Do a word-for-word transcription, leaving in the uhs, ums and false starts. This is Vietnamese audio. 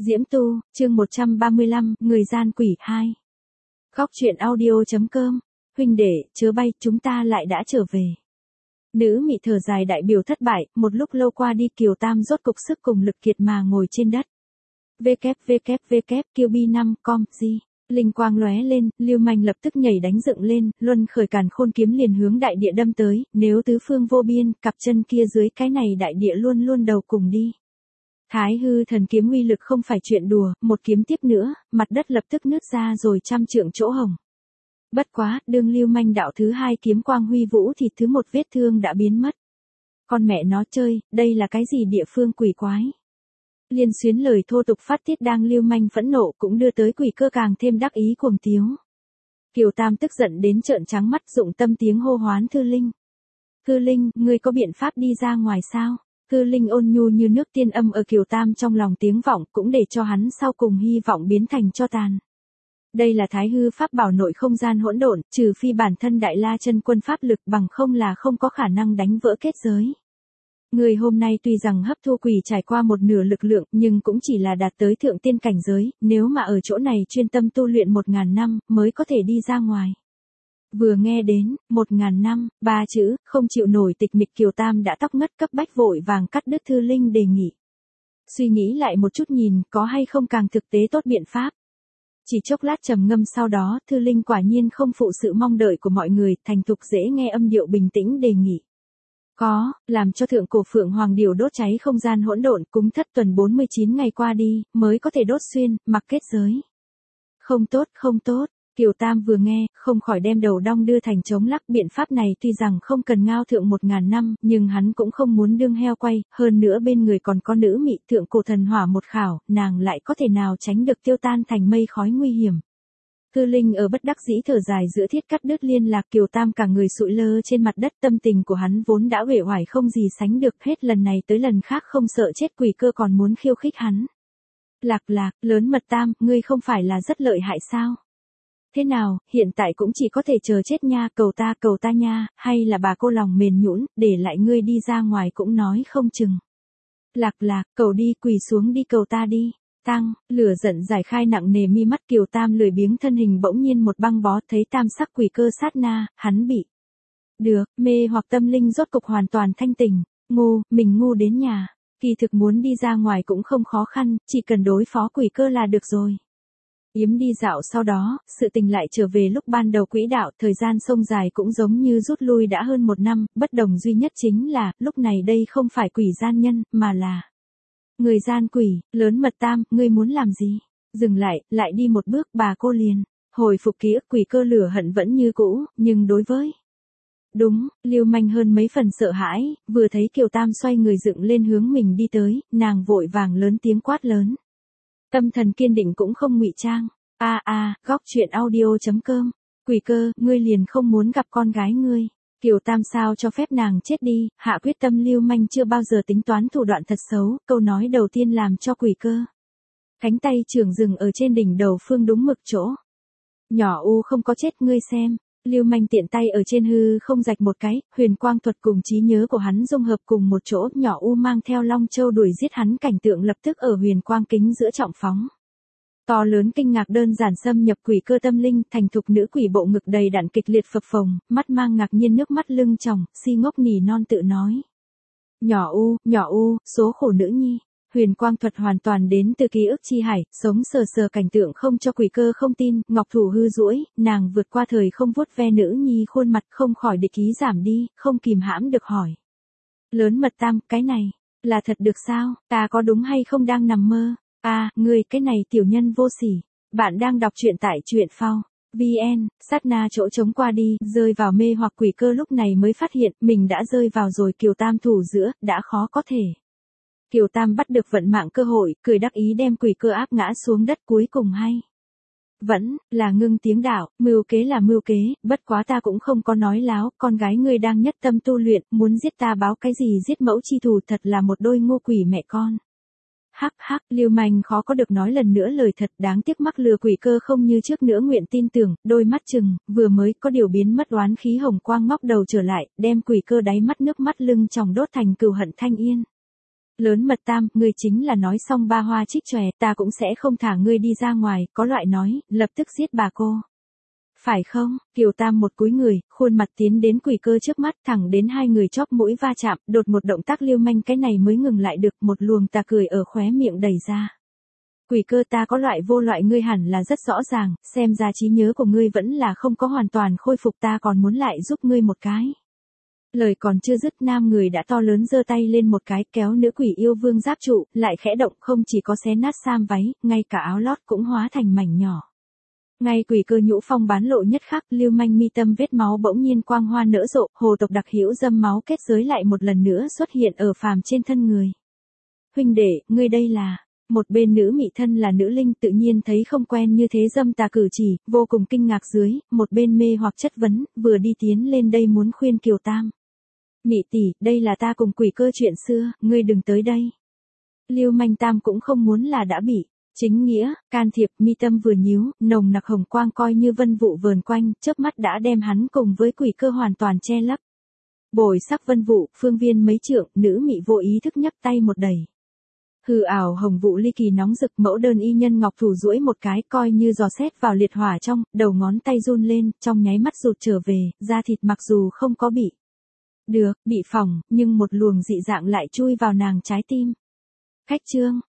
Diễm Tu, chương một trăm ba mươi lăm, Người gian quỷ hai. Góc truyện audio.com, huynh đệ, chớ bay, chúng ta lại đã trở về. Nữ mị thở dài đại biểu thất bại, một lúc lâu qua đi Kiều Tam rốt cục sức cùng lực kiệt mà ngồi trên đất. www Kiều B năm com g linh quang lóe lên, Lưu Manh lập tức nhảy đánh dựng lên, luân khởi càn khôn kiếm liền hướng đại địa đâm tới, nếu tứ phương vô biên, cặp chân kia dưới cái này đại địa luôn luôn đầu cùng đi. Thái hư thần kiếm uy lực không phải chuyện đùa, một kiếm tiếp nữa, mặt đất lập tức nứt ra rồi trăm trượng chỗ hồng. Bất quá, đương Lưu Manh đạo thứ hai kiếm quang huy vũ thì thứ một vết thương đã biến mất. Con mẹ nó chơi, đây là cái gì địa phương quỷ quái? Liên xuyến lời thô tục phát tiết đang Lưu Manh phẫn nộ cũng đưa tới quỷ cơ càng thêm đắc ý cuồng tiếu. Kiều Tam tức giận đến trợn trắng mắt dụng tâm tiếng hô hoán Thư Linh. Thư Linh, ngươi có biện pháp đi ra ngoài sao? Thư Linh ôn nhu như nước tiên âm ở Kiều Tam trong lòng tiếng vọng cũng để cho hắn sau cùng hy vọng biến thành cho tàn. Đây là thái hư pháp bảo nội không gian hỗn độn, trừ phi bản thân đại la chân quân pháp lực bằng không là không có khả năng đánh vỡ kết giới. Người hôm nay tuy rằng hấp thu quỷ trải qua một nửa lực lượng nhưng cũng chỉ là đạt tới thượng tiên cảnh giới, nếu mà ở chỗ này chuyên tâm tu luyện một ngàn năm mới có thể đi ra ngoài. Vừa nghe đến, một ngàn năm, ba chữ, không chịu nổi tịch mịch Kiều Tam đã tóc ngất cấp bách vội vàng cắt đứt Thư Linh đề nghị. Suy nghĩ lại một chút nhìn, có hay không càng thực tế tốt biện pháp. Chỉ chốc lát trầm ngâm sau đó, Thư Linh quả nhiên không phụ sự mong đợi của mọi người, thành thục dễ nghe âm điệu bình tĩnh đề nghị. Có, làm cho thượng cổ phượng hoàng điểu đốt cháy không gian hỗn độn cúng thất tuần bốn mươi chín ngày qua đi, mới có thể đốt xuyên, mặc kết giới. Không tốt, không tốt. Kiều Tam vừa nghe, không khỏi đem đầu đong đưa thành chống lắc. Biện pháp này tuy rằng không cần ngao thượng một ngàn năm, nhưng hắn cũng không muốn đương heo quay, hơn nữa bên người còn có nữ mị thượng cổ thần hỏa một khảo, nàng lại có thể nào tránh được tiêu tan thành mây khói nguy hiểm. Thư Linh ở bất đắc dĩ thở dài giữa thiết cắt đứt liên lạc. Kiều Tam cả người sụi lơ trên mặt đất, tâm tình của hắn vốn đã uể oải không gì sánh được, hết lần này tới lần khác không sợ chết quỷ cơ còn muốn khiêu khích hắn. Lạc lạc, lớn mật Tam, ngươi không phải là rất lợi hại sao? Thế nào, hiện tại cũng chỉ có thể chờ chết nha, cầu ta cầu ta nha, hay là bà cô lòng mềm nhũn, để lại ngươi đi ra ngoài cũng nói không chừng. Lạc lạc, cầu đi, quỳ xuống đi, cầu ta đi. Tăng, lửa giận giải khai nặng nề mi mắt. Kiều Tam lười biếng thân hình bỗng nhiên một băng bó, thấy tam sắc quỷ cơ sát na, hắn bị được, mê hoặc tâm linh rốt cục hoàn toàn thanh tỉnh. Ngu, mình ngu đến nhà, kỳ thực muốn đi ra ngoài cũng không khó khăn, chỉ cần đối phó quỷ cơ là được rồi. Yếm đi dạo sau đó, sự tình lại trở về lúc ban đầu quỹ đạo, thời gian sông dài cũng giống như rút lui đã hơn một năm, bất đồng duy nhất chính là, lúc này đây không phải quỷ gian nhân, mà là người gian quỷ. Lớn mật Tam, ngươi muốn làm gì? Dừng lại, lại đi một bước, bà cô liền hồi phục ký ức. Quỷ cơ lửa hận vẫn như cũ, nhưng đối với đúng, Lưu Manh hơn mấy phần sợ hãi, vừa thấy Kiều Tam xoay người dựng lên hướng mình đi tới, nàng vội vàng lớn tiếng quát lớn. Tâm thần kiên định cũng không ngụy trang. A a, góc truyện audio.com. Quỷ cơ, ngươi liền không muốn gặp con gái ngươi. Kiều Tam sao cho phép nàng chết đi, hạ quyết tâm. Lưu Manh chưa bao giờ tính toán thủ đoạn thật xấu, câu nói đầu tiên làm cho quỷ cơ cánh tay trưởng dừng ở trên đỉnh đầu phương đúng mực chỗ. Nhỏ U không có chết, ngươi xem. Lưu Manh tiện tay ở trên hư không rạch một cái, huyền quang thuật cùng trí nhớ của hắn dung hợp cùng một chỗ, nhỏ U mang theo Long Châu đuổi giết hắn cảnh tượng lập tức ở huyền quang kính giữa trọng phóng. To lớn kinh ngạc đơn giản xâm nhập quỷ cơ tâm linh, thành thục nữ quỷ bộ ngực đầy đặn kịch liệt phập phồng, mắt mang ngạc nhiên nước mắt lưng tròng, si ngốc nỉ non tự nói. Nhỏ U, nhỏ U, số khổ nữ nhi. Huyền quang thuật hoàn toàn đến từ ký ức chi hải, sống sờ sờ cảnh tượng không cho quỷ cơ không tin, ngọc thủ hư duỗi, nàng vượt qua thời không vuốt ve nữ nhi khuôn mặt không khỏi địch ý giảm đi, không kìm hãm được hỏi. Lớn mật Tam, cái này, là thật được sao, ta có đúng hay không đang nằm mơ? A, à, ngươi, cái này tiểu nhân vô sỉ. Bạn đang đọc truyện tại truyện phao vn, sát na chỗ trống qua đi, rơi vào mê hoặc quỷ cơ lúc này mới phát hiện mình đã rơi vào rồi Kiều Tam thủ giữa, đã khó có thể. Kiều Tam bắt được vận mạng cơ hội, cười đắc ý đem quỷ cơ áp ngã xuống đất. Cuối cùng hay vẫn là ngưng tiếng đạo, mưu kế là mưu kế, bất quá ta cũng không có nói láo, con gái ngươi đang nhất tâm tu luyện, muốn giết ta báo cái gì giết mẫu chi thù, thật là một đôi ngu quỷ mẹ con. Hắc hắc, Lưu Manh khó có được nói lần nữa lời thật, đáng tiếc mắc lừa quỷ cơ không như trước nữa nguyện tin tưởng, đôi mắt chừng, vừa mới có điều biến mất oán khí hồng quang ngóc đầu trở lại, đem quỷ cơ đáy mắt nước mắt lưng tròng đốt thành cừu hận thanh yên. Lớn mật tam, ngươi chính là nói xong ba hoa trích chòe, ta cũng sẽ không thả ngươi đi ra ngoài, có loại nói, lập tức giết bà cô. Phải không? Kiều Tam một cúi người, khuôn mặt tiến đến Quỷ Cơ trước mắt, thẳng đến hai người chóp mũi va chạm, đột một động tác lưu manh cái này mới ngừng lại được, một luồng tà cười ở khóe miệng đẩy ra. Quỷ Cơ, ta có loại vô loại, ngươi hẳn là rất rõ ràng, xem ra trí nhớ của ngươi vẫn là không có hoàn toàn khôi phục, ta còn muốn lại giúp ngươi một cái. Lời còn chưa dứt, nam người đã to lớn giơ tay lên một cái, kéo nữ quỷ yêu vương giáp trụ, lại khẽ động, không chỉ có xé nát sam váy, ngay cả áo lót cũng hóa thành mảnh nhỏ. Ngay Quỷ Cơ nhũ phong bán lộ nhất khắc, lưu manh mi tâm vết máu bỗng nhiên quang hoa nở rộ, hồ tộc đặc hữu dâm máu kết giới lại một lần nữa xuất hiện ở phàm trên thân người. Huynh đệ, ngươi đây là... Một bên nữ mị thân là nữ linh tự nhiên thấy không quen như thế dâm tà cử chỉ, vô cùng kinh ngạc dưới, một bên mê hoặc chất vấn, vừa đi tiến lên đây muốn khuyên Kiều Tam. Mị tỷ, đây là ta cùng Quỷ Cơ chuyện xưa, ngươi đừng tới đây. Lưu manh tam cũng không muốn là đã bị chính nghĩa can thiệp, mi tâm vừa nhíu, nồng nặc hồng quang coi như vân vụ vờn quanh, chớp mắt đã đem hắn cùng với Quỷ Cơ hoàn toàn che lấp. Bồi sắc vân vụ, phương viên mấy trượng, nữ mị vô ý thức nhấc tay một đẩy. Hư ảo hồng vụ ly kỳ nóng rực, mẫu đơn y nhân ngọc thủ duỗi một cái, coi như giò xét vào liệt hỏa trong, đầu ngón tay run lên, trong nháy mắt rụt trở về, da thịt mặc dù không có bị được, bị phỏng, nhưng một luồng dị dạng lại chui vào nàng trái tim. Khách trương,